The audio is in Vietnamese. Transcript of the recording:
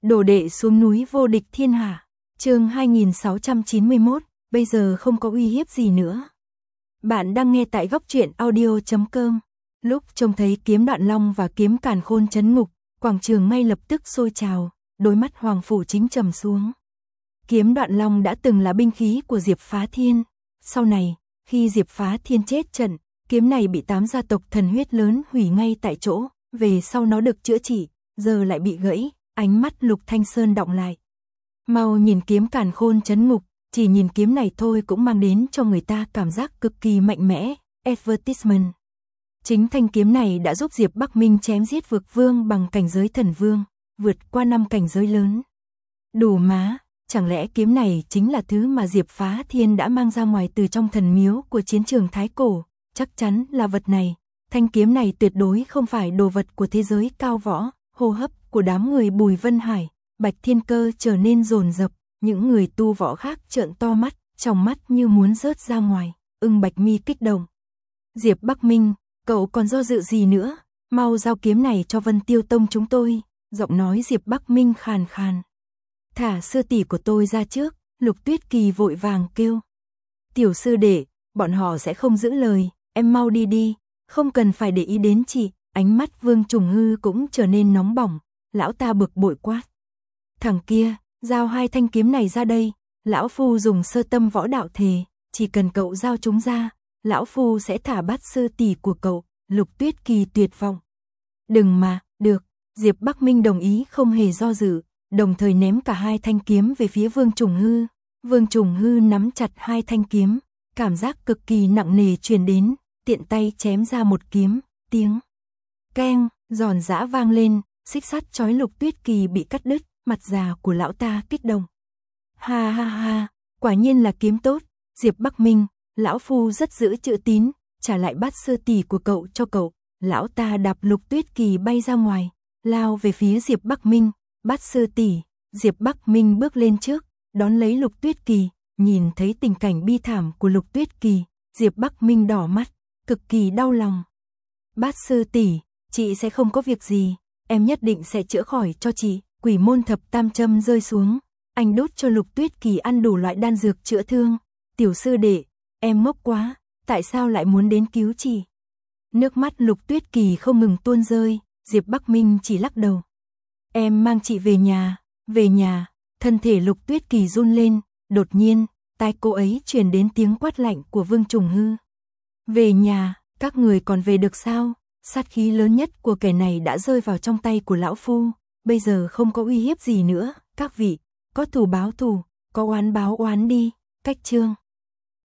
Đồ đệ xuống núi vô địch thiên hạ. Chương 2691, bây giờ không có uy hiếp gì nữa. Bạn đang nghe tại góc truyện audio.com. Lúc trông thấy kiếm Đoạn Long và kiếm Càn Khôn trấn ngục, quảng trường ngay lập tức sôi trào, đôi mắt Hoàng Phủ Chính trầm xuống. Kiếm Đoạn Long đã từng là binh khí của Diệp Phá Thiên. Sau này, khi Diệp Phá Thiên chết trận, kiếm này bị 8 gia tộc thần huyết lớn hủy ngay tại chỗ, về sau nó được chữa trị, giờ lại bị gãy. Ánh mắt Lục Thanh Sơn đọng lại. Mau nhìn kiếm Càn Khôn trấn ngục, chỉ nhìn kiếm này thôi cũng mang đến cho người ta cảm giác cực kỳ mạnh mẽ. Advertisement. Chính thanh kiếm này đã giúp Diệp Bắc Minh chém giết vực vương bằng cảnh giới thần vương, vượt qua 5 cảnh giới lớn. Đủ má, chẳng lẽ kiếm này chính là thứ mà Diệp Phá Thiên đã mang ra ngoài từ trong thần miếu của chiến trường Thái Cổ? Chắc chắn là vật này. Thanh kiếm này tuyệt đối không phải đồ vật của thế giới cao võ. Hô hấp của đám người Bùi Vân Hải, Bạch Thiên Cơ trở nên dồn dập, những người tu võ khác trợn to mắt, trong mắt như muốn rớt ra ngoài. Bạch Mi kích động. Diệp Bắc Minh, cậu còn do dự gì nữa? Mau giao kiếm này cho Vân Tiêu Tông chúng tôi. Giọng nói Diệp Bắc Minh khàn khàn. Thả sư tỷ của tôi ra trước. Lục Tuyết Kỳ vội vàng kêu. Tiểu sư đệ, bọn họ sẽ không giữ lời, em mau đi đi, không cần phải để ý đến chị. Ánh mắt Vương Trùng Hư cũng trở nên nóng bỏng, lão ta bực bội quát. Thằng kia, giao 2 thanh kiếm này ra đây, lão phu dùng sơ tâm võ đạo thề, chỉ cần cậu giao chúng ra, lão phu sẽ thả Bát sư tỷ của cậu. Lục Tuyết Kỳ tuyệt vọng. Đừng mà, được, Diệp Bắc Minh đồng ý không hề do dự, đồng thời ném cả 2 thanh kiếm về phía Vương Trùng Hư. Vương Trùng Hư nắm chặt 2 thanh kiếm, cảm giác cực kỳ nặng nề truyền đến, tiện tay chém ra một kiếm, tiếng keng, giòn giã vang lên, xích sắt chói Lục Tuyết Kỳ bị cắt đứt, mặt già của lão ta kích động. Ha ha ha, quả nhiên là kiếm tốt, Diệp Bắc Minh, lão phu rất giữ chữ tín, trả lại Bát sư tỷ của cậu cho cậu. Lão ta đạp Lục Tuyết Kỳ bay ra ngoài, lao về phía Diệp Bắc Minh. Bát sư tỷ. Diệp Bắc Minh bước lên trước, đón lấy Lục Tuyết Kỳ, nhìn thấy tình cảnh bi thảm của Lục Tuyết Kỳ, Diệp Bắc Minh đỏ mắt, cực kỳ đau lòng. Bát sư tỷ, chị sẽ không có việc gì, em nhất định sẽ chữa khỏi cho chị. Quỷ môn thập tam châm rơi xuống, anh đốt cho Lục Tuyết Kỳ ăn đủ loại đan dược chữa thương. Tiểu sư đệ, em ngốc quá, tại sao lại muốn đến cứu chị? Nước mắt Lục Tuyết Kỳ không ngừng tuôn rơi, Diệp Bắc Minh chỉ lắc đầu. Em mang chị về nhà, về nhà. Thân thể Lục Tuyết Kỳ run lên, đột nhiên, tai cô ấy truyền đến tiếng quát lạnh của Vương Trùng Hư. Về nhà, các người còn về được sao? Sát khí lớn nhất của kẻ này đã rơi vào trong tay của lão phu, bây giờ không có uy hiếp gì nữa, các vị, có thù báo thù, có oán báo oán đi. Cách chương